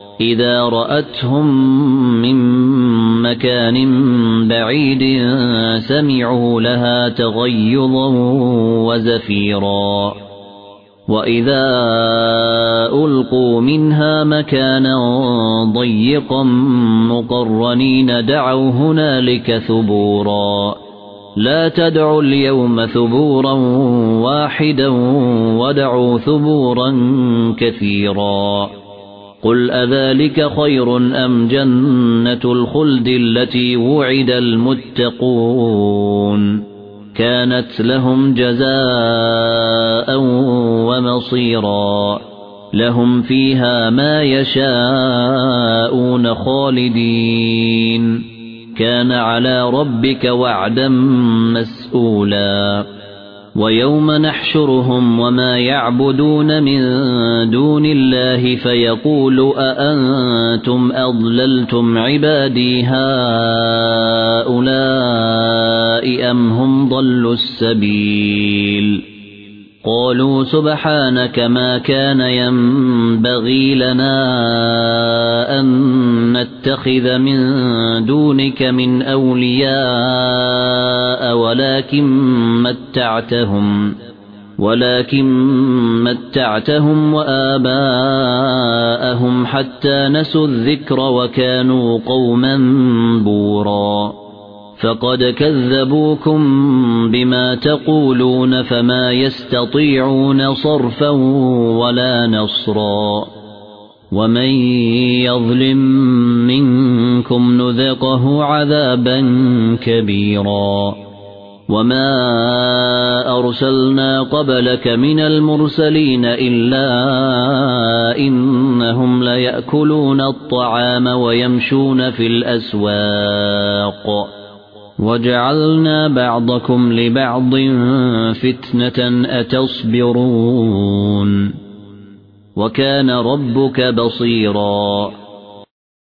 إذا رأتهم من مكان بعيد سمعوا لها تغيظا وزفيرا وإذا ألقوا منها مكانا ضيقا مقرنين دعوا هنالك ثبورا لا تدعوا اليوم ثبورا واحدا ودعوا ثبورا كثيرا قل أذلك خير أم جنة الخلد التي وعد المتقون كانت لهم جزاء ومصيرا لهم فيها ما يشاءون خالدين كان على ربك وعدا مسئولا ويوم نحشرهم وما يعبدون من دون الله فيقول أأنتم أضللتم عبادي هؤلاء أم هم ضلوا السبيل قالوا سبحانك ما كان ينبغي لنا أن نتخذ من دونك من أولياء ولكن متعتهم وآباءهم حتى نسوا الذكر وكانوا قوما بورا فقد كذبوكم بما تقولون فما يستطيعون صرفا ولا نصرا ومن يظلم منكم نذقه عذابا كبيرا وما أرسلنا قبلك من المرسلين إلا إنهم ليأكلون الطعام ويمشون في الأسواق وجعلنا بعضكم لبعض فتنة أتصبرون وكان ربك بصيرا